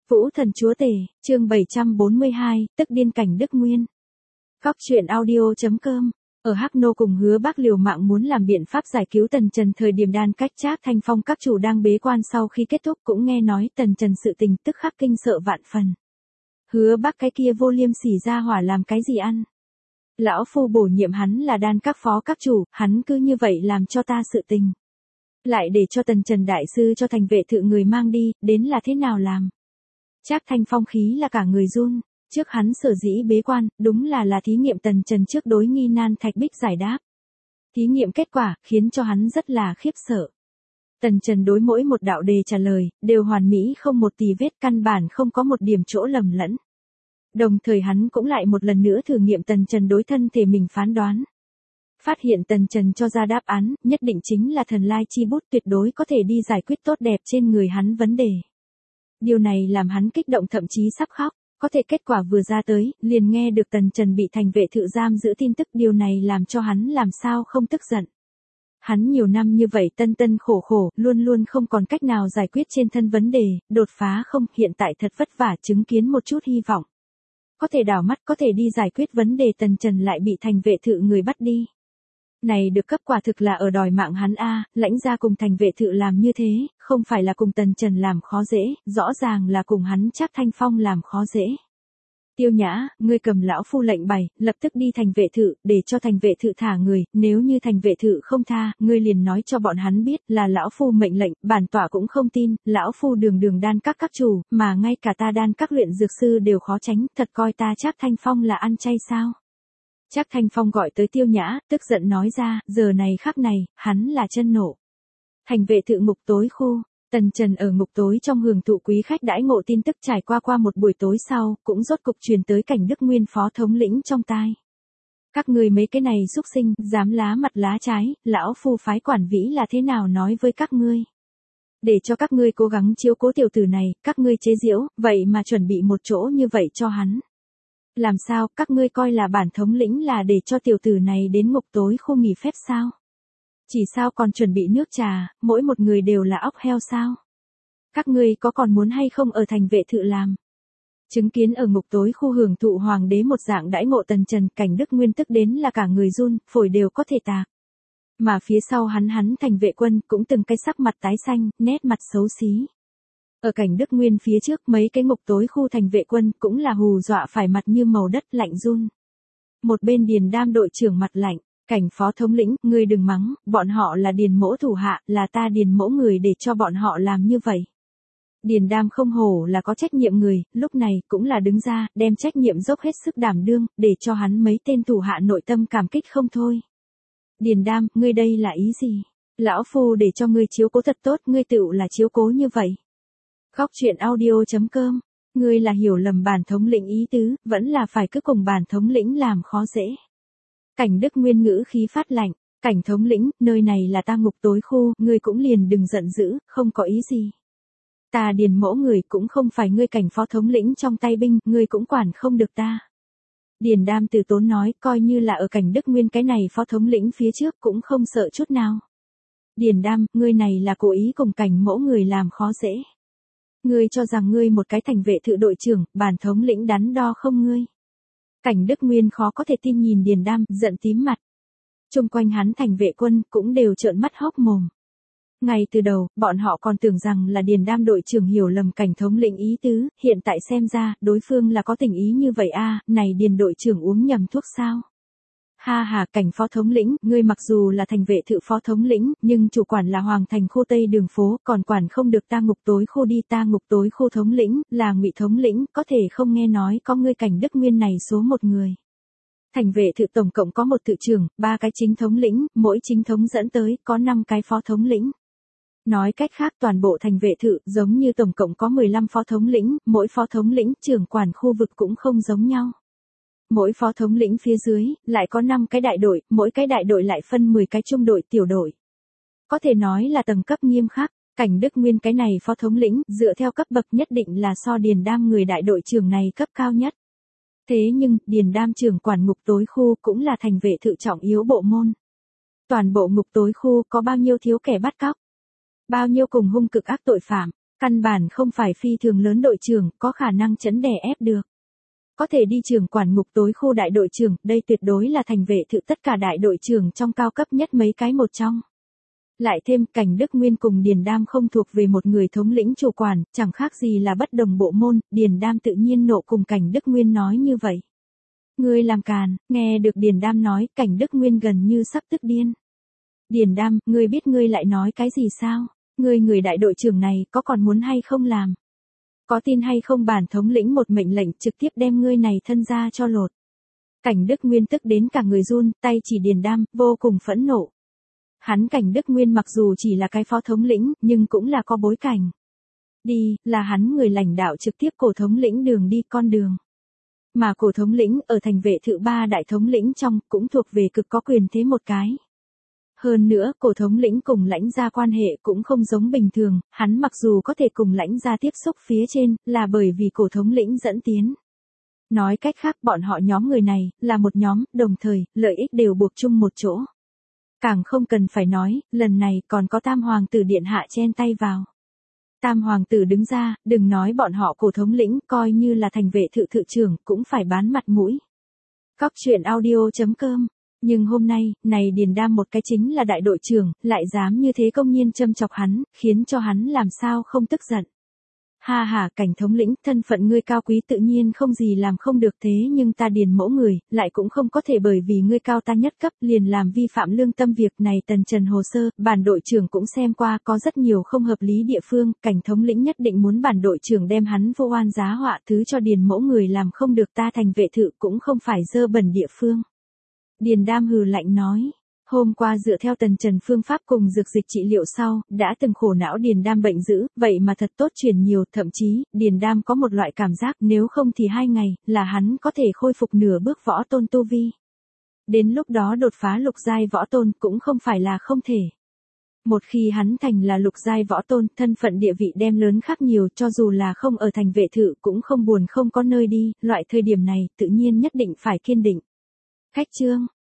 Vũ Thần Chúa Tể, chương 742, tức điên cảnh Đức Nguyên. Góc truyện audio.com. Ở Hắc Nô cùng Hứa Bác liều mạng muốn làm biện pháp giải cứu Tần Trần thời điểm Đan Cách Trác Thanh Phong các chủ đang bế quan sau khi kết thúc cũng nghe nói Tần Trần sự tình tức khắc kinh sợ vạn phần. Hứa Bác cái kia vô liêm sỉ ra hỏa làm cái gì ăn? Lão phu bổ nhiệm hắn là Đan các phó các chủ, hắn cứ như vậy làm cho ta sự tình. Lại để cho Tần Trần đại sư cho thành vệ thự người mang đi, đến là thế nào làm? Trác Thanh Phong khí là cả người run, trước hắn sở dĩ bế quan, đúng là thí nghiệm Tần Trần trước đối nghi nan thạch bích giải đáp. Thí nghiệm kết quả, khiến cho hắn rất là khiếp sợ. Tần Trần đối mỗi một đạo đề trả lời, đều hoàn mỹ không một tì vết, căn bản không có một điểm chỗ lầm lẫn. Đồng thời hắn cũng lại một lần nữa thử nghiệm Tần Trần đối thân thể mình phán đoán. Phát hiện Tần Trần cho ra đáp án, nhất định chính là thần lai chi bút tuyệt đối có thể đi giải quyết tốt đẹp trên người hắn vấn đề. Điều này làm hắn kích động thậm chí sắp khóc, có thể kết quả vừa ra tới, liền nghe được Tần Trần bị thành vệ thự giam giữ tin tức, điều này làm cho hắn làm sao không tức giận. Hắn nhiều năm như vậy tân khổ khổ, luôn luôn không còn cách nào giải quyết trên thân vấn đề, đột phá không, hiện tại thật vất vả chứng kiến một chút hy vọng. Có thể đảo mắt có thể đi giải quyết vấn đề, Tần Trần lại bị thành vệ thự người bắt đi. Này được cấp quả thực là ở đòi mạng hắn a, lãnh gia cùng thành vệ thự làm như thế, không phải là cùng Tần Trần làm khó dễ, rõ ràng là cùng hắn Trác Thanh Phong làm khó dễ. Tiêu Nhã, ngươi cầm lão phu lệnh bày, lập tức đi thành vệ thự, để cho thành vệ thự thả người, nếu như thành vệ thự không tha, ngươi liền nói cho bọn hắn biết là lão phu mệnh lệnh, bản tỏa cũng không tin, lão phu đường đan các chủ, mà ngay cả ta đan các luyện dược sư đều khó tránh, thật coi ta Trác Thanh Phong là ăn chay sao? Trác Thanh Phong gọi tới Tiêu Nhã, tức giận nói ra, giờ này khắc này, hắn là chân nộ. Thành vệ thự ngục tối khu, Tần Trần ở ngục tối trong hưởng thụ quý khách đãi ngộ tin tức trải qua một buổi tối sau, cũng rốt cục truyền tới cảnh Đức Nguyên phó thống lĩnh trong tai. Các ngươi mấy cái này xúc sinh, dám lá mặt lá trái, lão phu phái quản vĩ là thế nào nói với các ngươi. Để cho các ngươi cố gắng chiếu cố tiểu tử này, các ngươi chế giễu, vậy mà chuẩn bị một chỗ như vậy cho hắn. Làm sao, các ngươi coi là bản thống lĩnh là để cho tiểu tử này đến ngục tối khu nghỉ phép sao? Chỉ sao còn chuẩn bị nước trà, mỗi một người đều là óc heo sao? Các ngươi có còn muốn hay không ở thành vệ thự làm? Chứng kiến ở ngục tối khu hưởng thụ hoàng đế một dạng đãi ngộ Tần Trần, cảnh Đức Nguyên tức đến là cả người run, phổi đều có thể tạc. Mà phía sau hắn thành vệ quân cũng từng cái sắc mặt tái xanh, nét mặt xấu xí. Ở cảnh Đức Nguyên phía trước mấy cái ngục tối khu thành vệ quân cũng là hù dọa phải mặt như màu đất lạnh run. Một bên Điền Đam đội trưởng mặt lạnh, cảnh phó thống lĩnh, ngươi đừng mắng, bọn họ là Điền mỗ thủ hạ, là ta Điền mỗ người để cho bọn họ làm như vậy. Điền Đam không hổ là có trách nhiệm người, lúc này cũng là đứng ra, đem trách nhiệm dốc hết sức đảm đương, để cho hắn mấy tên thủ hạ nội tâm cảm kích không thôi. Điền Đam, ngươi đây là ý gì? Lão phu để cho ngươi chiếu cố thật tốt, ngươi tựu là chiếu cố như vậy. Góc truyện audio.com, ngươi là hiểu lầm bản thống lĩnh ý tứ, vẫn là phải cứ cùng bản thống lĩnh làm khó dễ. Cảnh Đức Nguyên ngữ khí phát lạnh, cảnh thống lĩnh, nơi này là ta ngục tối khu, ngươi cũng liền đừng giận dữ, không có ý gì. Ta Điền mỗ người cũng không phải ngươi cảnh phó thống lĩnh trong tay binh, ngươi cũng quản không được ta. Điền Đam từ tốn nói, coi như là ở cảnh Đức Nguyên cái này phó thống lĩnh phía trước cũng không sợ chút nào. Điền Đam, ngươi này là cố ý cùng cảnh mỗ người làm khó dễ. Ngươi cho rằng ngươi một cái thành vệ thự đội trưởng, bản thống lĩnh đắn đo không ngươi. Cảnh Đức Nguyên khó có thể tin nhìn Điền Đam, giận tím mặt. Chung quanh hắn thành vệ quân cũng đều trợn mắt hốc mồm. Ngay từ đầu, bọn họ còn tưởng rằng là Điền Đam đội trưởng hiểu lầm cảnh thống lĩnh ý tứ, hiện tại xem ra, đối phương là có tình ý như vậy a, này Điền đội trưởng uống nhầm thuốc sao? Ha ha, cảnh phó thống lĩnh, ngươi mặc dù là thành vệ thự phó thống lĩnh, nhưng chủ quản là Hoàng thành khu Tây đường phố, còn quản không được ta ngục tối khu đi, ta ngục tối khu thống lĩnh, là Ngụy thống lĩnh, có thể không nghe nói có ngươi cảnh Đức Nguyên này số một người. Thành vệ thự tổng cộng có một thự trưởng, 3 cái chính thống lĩnh, mỗi chính thống dẫn tới, có 5 cái phó thống lĩnh. Nói cách khác toàn bộ thành vệ thự giống như tổng cộng có 15 phó thống lĩnh, mỗi phó thống lĩnh trưởng quản khu vực cũng không giống nhau. Mỗi phó thống lĩnh phía dưới, lại có 5 cái đại đội, mỗi cái đại đội lại phân 10 cái trung đội tiểu đội. Có thể nói là tầng cấp nghiêm khắc, cảnh Đức Nguyên cái này phó thống lĩnh, dựa theo cấp bậc nhất định là so Điền Đam người đại đội trưởng này cấp cao nhất. Thế nhưng, Điền Đam trưởng quản ngục tối khu cũng là thành vệ thự trọng yếu bộ môn. Toàn bộ ngục tối khu có bao nhiêu thiếu kẻ bắt cóc? Bao nhiêu cùng hung cực ác tội phạm? Căn bản không phải phi thường lớn đội trưởng, có khả năng chấn đè ép được. Có thể đi trưởng quản ngục tối khu đại đội trưởng, đây tuyệt đối là thành vệ thự tất cả đại đội trưởng trong cao cấp nhất mấy cái một trong. Lại thêm Cảnh Đức Nguyên cùng Điền Đam không thuộc về một người thống lĩnh chủ quản, chẳng khác gì là bất đồng bộ môn, Điền Đam tự nhiên nộ cùng Cảnh Đức Nguyên nói như vậy. Ngươi làm càn, nghe được Điền Đam nói, Cảnh Đức Nguyên gần như sắp tức điên. Điền Đam, ngươi biết ngươi lại nói cái gì sao? Ngươi người đại đội trưởng này có còn muốn hay không làm? Có tin hay không bản thống lĩnh một mệnh lệnh trực tiếp đem ngươi này thân ra cho lột. Cảnh Đức Nguyên tức đến cả người run, tay chỉ Điền Đam, vô cùng phẫn nộ. Hắn Cảnh Đức Nguyên mặc dù chỉ là cái phó thống lĩnh, nhưng cũng là có bối cảnh. Đi, là hắn người lãnh đạo trực tiếp cổ thống lĩnh đường đi con đường. Mà cổ thống lĩnh ở thành vệ thự 3 đại thống lĩnh trong cũng thuộc về cực có quyền thế một cái. Hơn nữa, cổ thống lĩnh cùng lãnh gia quan hệ cũng không giống bình thường, hắn mặc dù có thể cùng lãnh gia tiếp xúc phía trên, là bởi vì cổ thống lĩnh dẫn tiến. Nói cách khác bọn họ nhóm người này, là một nhóm, đồng thời, lợi ích đều buộc chung một chỗ. Càng không cần phải nói, lần này còn có Tam Hoàng tử điện hạ chen tay vào. Tam Hoàng tử đứng ra, đừng nói bọn họ cổ thống lĩnh, coi như là thành vệ thự thự trưởng, cũng phải bán mặt mũi. Cóc truyện audio.com. Nhưng hôm nay, này Điền Đam một cái chính là đại đội trưởng, lại dám như thế công nhiên châm chọc hắn, khiến cho hắn làm sao không tức giận. Ha ha, Cảnh thống lĩnh, thân phận ngươi cao quý tự nhiên không gì làm không được, thế nhưng ta Điền mẫu người, lại cũng không có thể bởi vì ngươi cao ta nhất cấp liền làm vi phạm lương tâm việc này. Tần Trần hồ sơ, bản đội trưởng cũng xem qua, có rất nhiều không hợp lý địa phương, Cảnh thống lĩnh nhất định muốn bản đội trưởng đem hắn vô oan giá họa, thứ cho Điền mẫu người làm không được, ta thành vệ thự cũng không phải dơ bẩn địa phương. Điền Đam hừ lạnh nói. Hôm qua dựa theo Tần Trần phương pháp cùng dược dịch trị liệu sau, đã từng khổ não Điền Đam bệnh dữ, vậy mà thật tốt chuyển nhiều, thậm chí, Điền Đam có một loại cảm giác nếu không thì 2 ngày, là hắn có thể khôi phục nửa bước võ tôn tu vi. Đến lúc đó đột phá lục giai võ tôn cũng không phải là không thể. Một khi hắn thành là lục giai võ tôn, thân phận địa vị đem lớn khác nhiều, cho dù là không ở thành vệ thự cũng không buồn không có nơi đi, loại thời điểm này tự nhiên nhất định phải kiên định. Khách chương